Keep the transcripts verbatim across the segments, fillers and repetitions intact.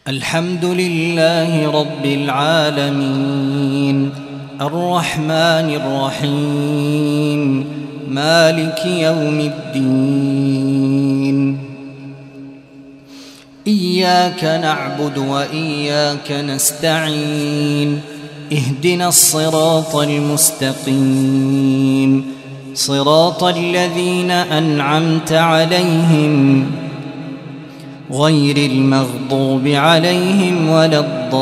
الحمد لله رب العالمين الرحمن الرحيم مالك يوم الدين إياك نعبد وإياك نستعين اهدنا الصراط المستقيم صراط الذين أنعمت عليهم غير المغضوب عليهم ولا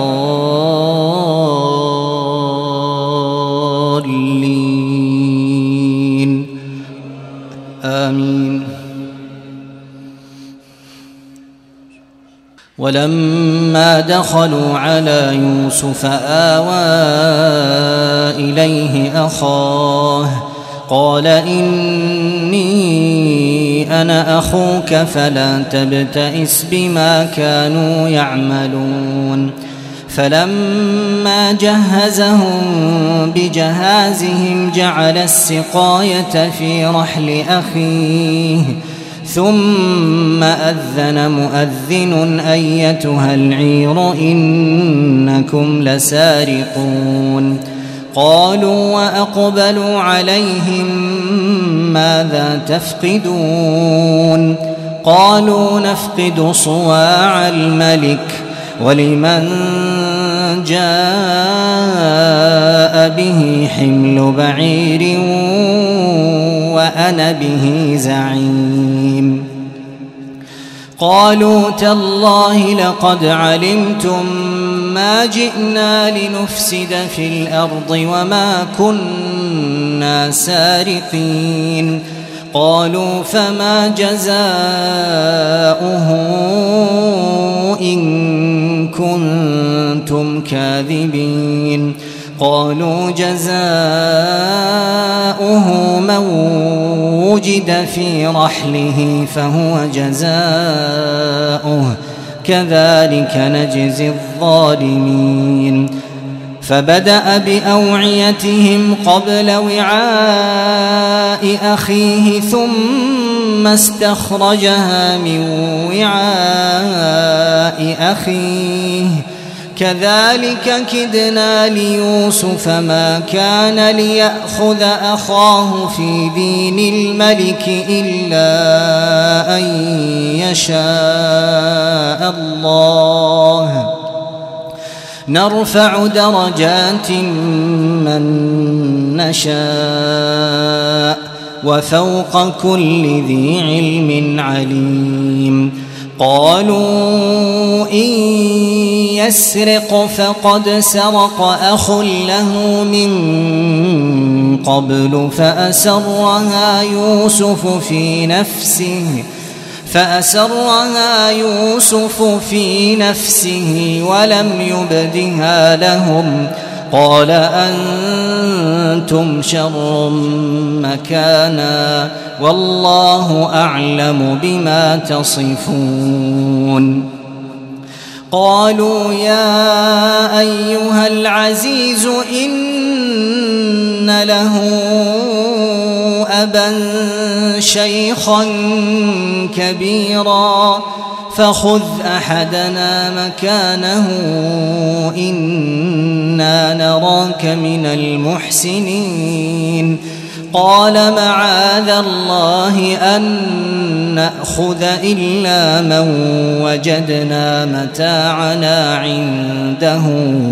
الضالين آمين. ولما دخلوا على يوسف آوى إليه أخاه قال إني أنا أخوك فلا تبتئس بما كانوا يعملون. فلما جهزهم بجهازهم جعل السقاية في رحل أخيه ثم أذن مؤذن أيتها العير إنكم لسارقون. قالوا وأقبلوا عليهم ماذا تفقدون؟ قالوا نفقد صواع الملك ولمن جاء به حمل بعير وأنا به زعيم. قالوا تالله لقد علمتم ما جئنا لنفسد في الأرض وما كنا سارقين. قالوا فما جزاؤه إن كنتم كاذبين؟ قالوا جزاؤه من وجد في رحله فهو جزاؤه كذلك نجزي الظالمين. فبدأ بأوعيتهم قبل وعاء أخيه ثم استخرجها من وعاء أخيه كذلك كدنا ليوسف ما كان ليأخذ أخاه في دين الملك إلا أن يشاء الله نرفع درجات من نشاء وفوق كل ذي علم عليم. قالوا إن يسرق فقد سرق أخ له من قبل فأسرها يوسف في نفسه فأسرها يوسف في نفسه ولم يبدها لهم. قال أنتم شر مكانا والله أعلم بما تصفون. قالوا يا أيها العزيز إن له أبا شيخا كبيرا فخذ أحدنا مكانه إنا نراك من المحسنين. قال معاذ الله أن نأخذ إلا من وجدنا متاعنا عنده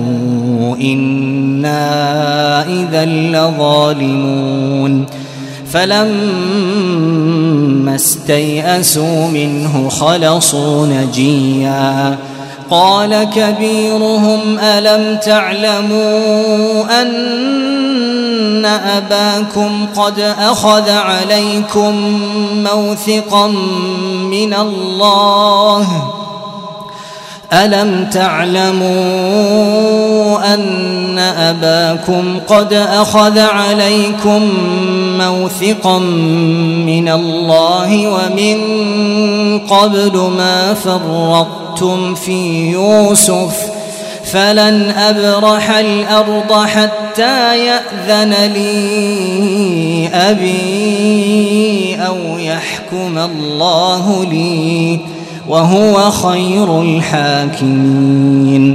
إنا إذا لظالمون. فلما استيئسوا منه خلصوا نجيا. قال كبيرهم ألم تعلموا أن أباكم قد أخذ عليكم موثقا من الله ألم تعلموا أن أباكم قد أخذ عليكم موثقا من الله ومن قبل ما فرطتم في يوسف فلن أبرح الأرض حتى يأذن لي أبي أو يحكم الله لي وهو خير الحاكمين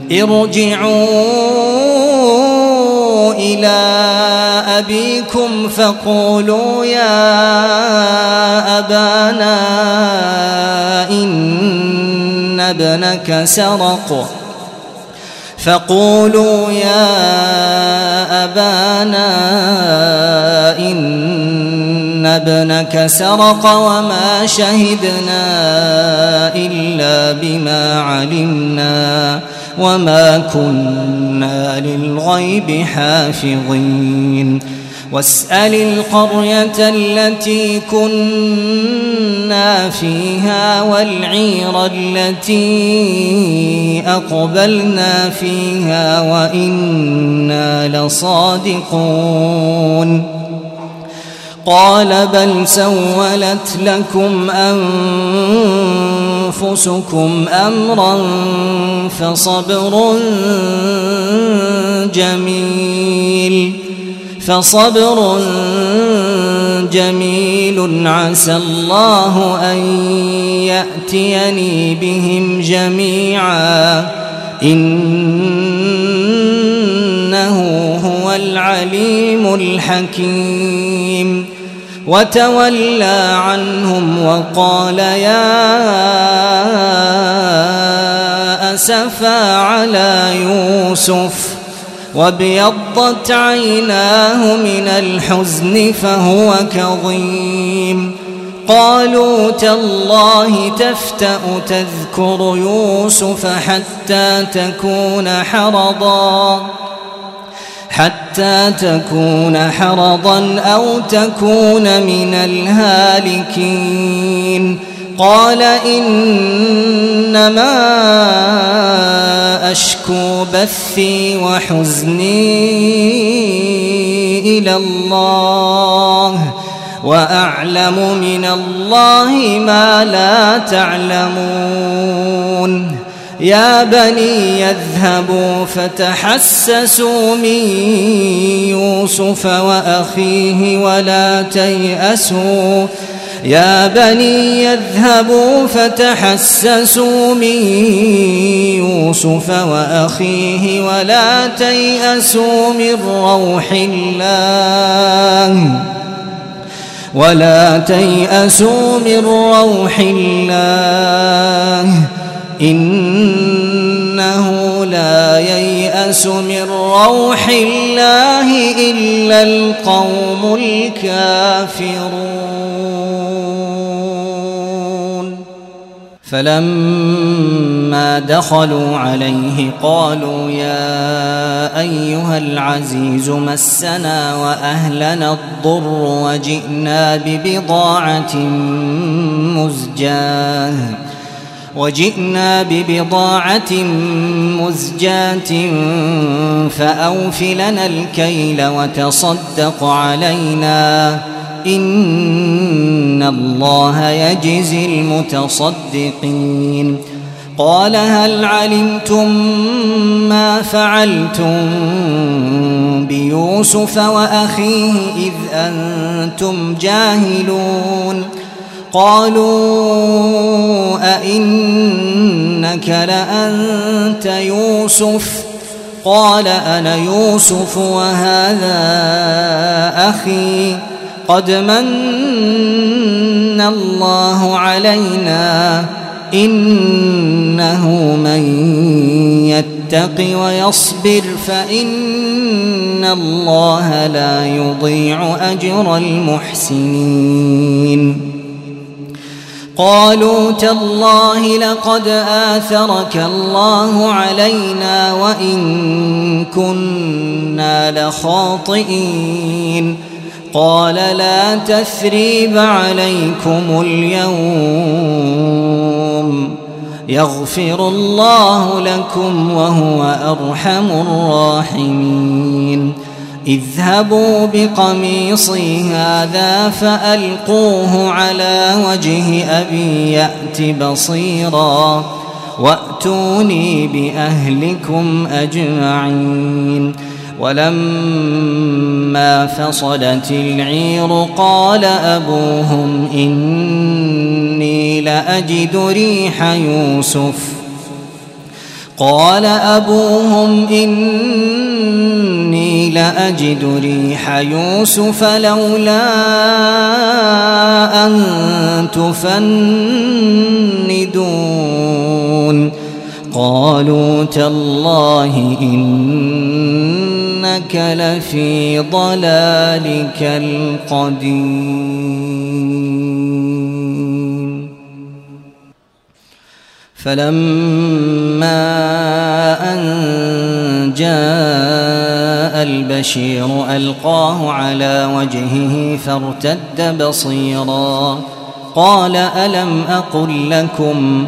ارجعوا إلى أبيكم فقولوا يا أبانا إن ابنك سرق فقولوا يا أبانا إن ابنك سرق وما شهدنا إلا بما علمنا وما كنا للغيب حافظين واسأل القرية التي كنا فيها والعير التي أقبلنا فيها وإنا لصادقون قال بل سولت لكم أنفسكم أمرا فصبر جميل فصبر جميل عسى الله أن يأتيني بهم جميعا إنه هو العليم الحكيم وتولى عنهم وقال يا أسفا على يوسف وابيضت عيناه من الحزن فهو كظيم قالوا تالله تفتأ تذكر يوسف حتى تكون حرضا حتى تكون حرضا أو تكون من الهالكين قال إنما أشكو بثي وحزني إلى الله وأعلم من الله ما لا تعلمون يا بني يذهبوا فتحسسوا من يوسف وأخيه ولا تيأسوا يا بني يذهبوا فتحسسوا من يوسف وأخيه ولا تيأسوا من روح الله ولا تيأسوا من روح الله إنه لا ييأس من روح الله إلا القوم الكافرون فلما دخلوا عليه قالوا يا أيها العزيز مسنا وأهلنا الضر وجئنا ببضاعة مزجاة وجئنا ببضاعة مزجاة فأوف لنا الكيل وتصدق علينا إن الله يجزي المتصدقين قال هل علمتم ما فعلتم بيوسف وأخيه إذ أنتم جاهلون قالوا أئنك لأنت يوسف قال أنا يوسف وهذا أخي قد من الله علينا إنه من يتق ويصبر فإن الله لا يضيع أجر المحسنين قالوا تالله لقد آثرك الله علينا وإن كنا لخاطئين قال لا تثريب عليكم اليوم يغفر الله لكم وهو أرحم الراحمين اذهبوا بقميصي هذا فألقوه على وجه أبي يأت بصيرا وأتوني بأهلكم أجمعين ولما فصلت العير قال أبوهم إني لأجد ريح يوسف قال أبوهم إني لأجد ريح يوسف لولا أن تفندون قالوا تالله إنك لفي ضلالك القديم فلما أن جاء البشير ألقاه على وجهه فارتد بصيرا قال ألم أقل لكم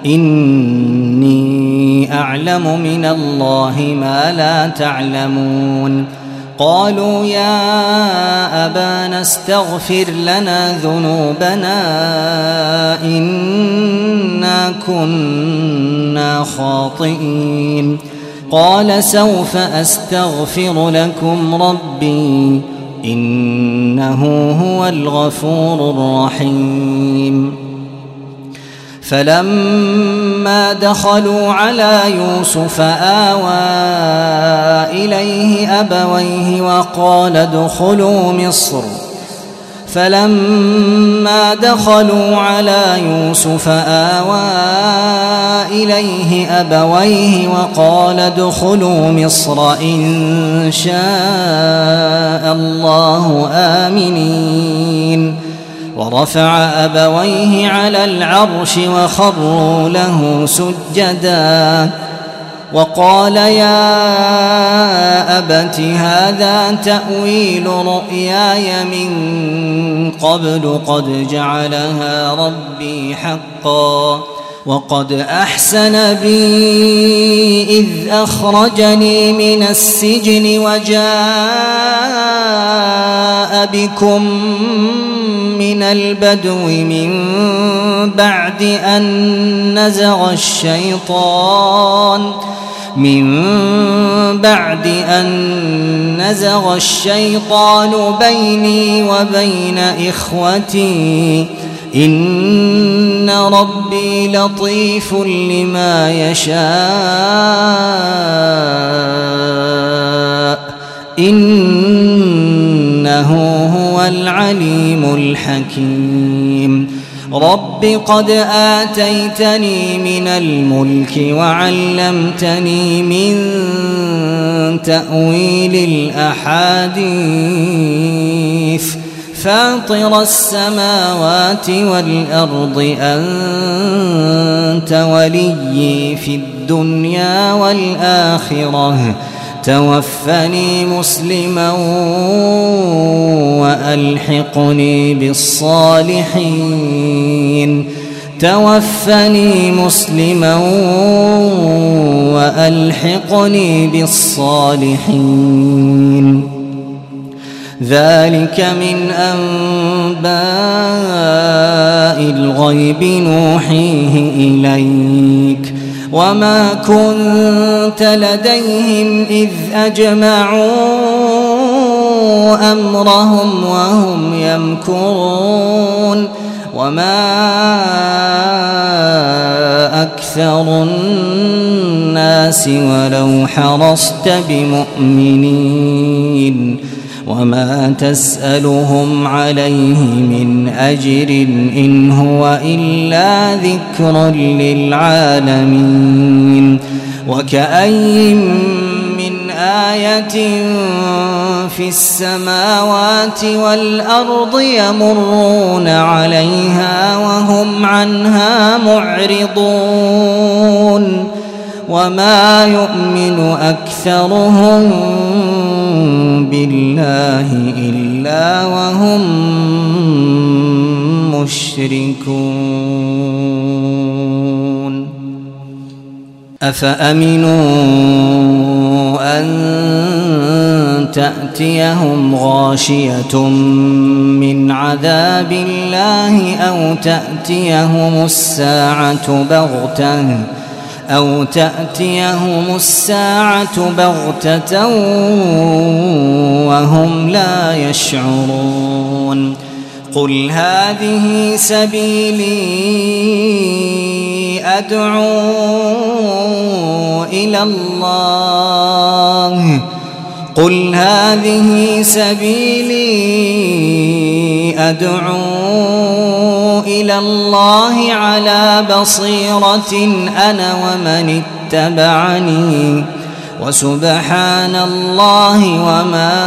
إني أعلم من الله ما لا تعلمون قالوا يا أبانا استغفر لنا ذنوبنا إنا كنا خاطئين قال سوف أستغفر لكم ربي إنه هو الغفور الرحيم فلما دخلوا على يوسف آوى إليه أبويه وقال ادخلوا مصر فلما دخلوا على يوسف آوى إليه أبويه وقال ادخلوا مصر إن شاء الله آمنين ورفع أبويه على العرش وخروا له سجدا وقال يا أبت هذا تأويل رؤياي من قبل قد جعلها ربي حقا وقد أحسن بي إذ أخرجني من السجن وجاء بكم من البدو من بعد أن نزغ الشيطان من بعد أن نزغ الشيطان بيني وبين إخوتي إن ربي لطيف لما يشاء إنه هو العليم الحكيم رب قد آتيتني من الملك وعلمتني من تأويل الأحاديث فاطر السماوات والأرض أنت وليي في الدنيا والآخرة توفني مسلما وألحقني بالصالحين توفني مسلما وألحقني بالصالحين ذلك من أنباء الغيب نوحيه إليك وما كنت لديهم إذ أجمعوا أمرهم وهم يمكرون وما أكثر الناس ولو حرصت بمؤمنين وما تسألهم عليه من أجر إن هو إلا ذكر للعالمين وكأي من آية في السماوات والأرض يمرون عليها وهم عنها معرضون وما يؤمن أكثرهم بالله إلا وهم مشركون أفأمنوا أن تأتيهم غاشية من عذاب الله أو تأتيهم الساعة بغتة أو تأتيهم الساعة بغتة وهم لا يشعرون قل هذه سبيلي أدعو إلى الله قل هذه سبيلي أدعو إلى الله على بصيرة أنا ومن اتبعني وسبحان الله وما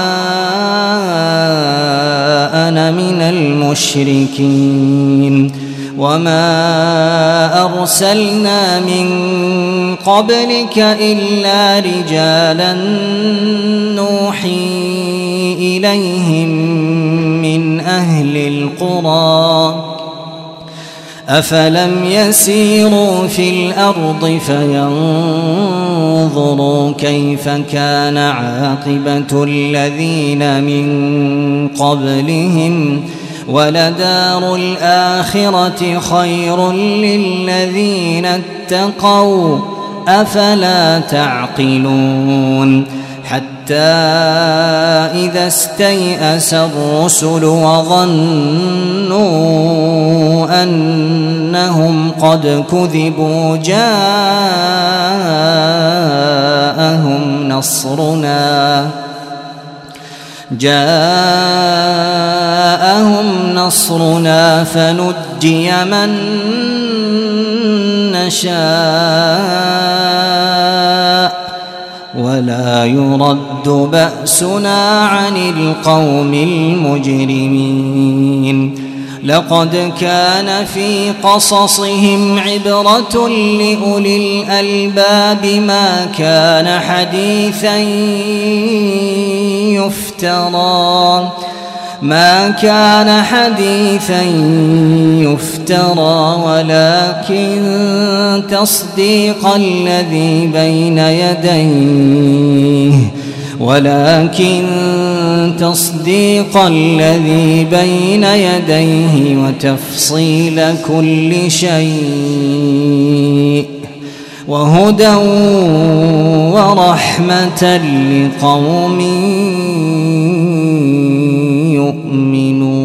أنا من المشركين وما أرسلنا من قبلك إلا رجالا نوحي إليهم من أهل القرى أفلم يسيروا في الأرض فينظروا كيف كان عاقبة الذين من قبلهم ولدار الآخرة خير للذين اتقوا أفلا تعقلون حتى إذا استيأس الرسل وظنوا أنهم قد كذبوا جاءهم نصرنا جاءهم نصرنا فنجي من نشاء ولا يرد بأسنا عن القوم المجرمين لقد كان في قصصهم عبرة لأولي الألباب ما كان حديثا يفترى ما كان حديثا يفترى ولكن تصديق الذي بين يديه ولكن تصديق الذي بين يديه وتفصيل كل شيء وهدى ورحمة لقوم يؤمنون.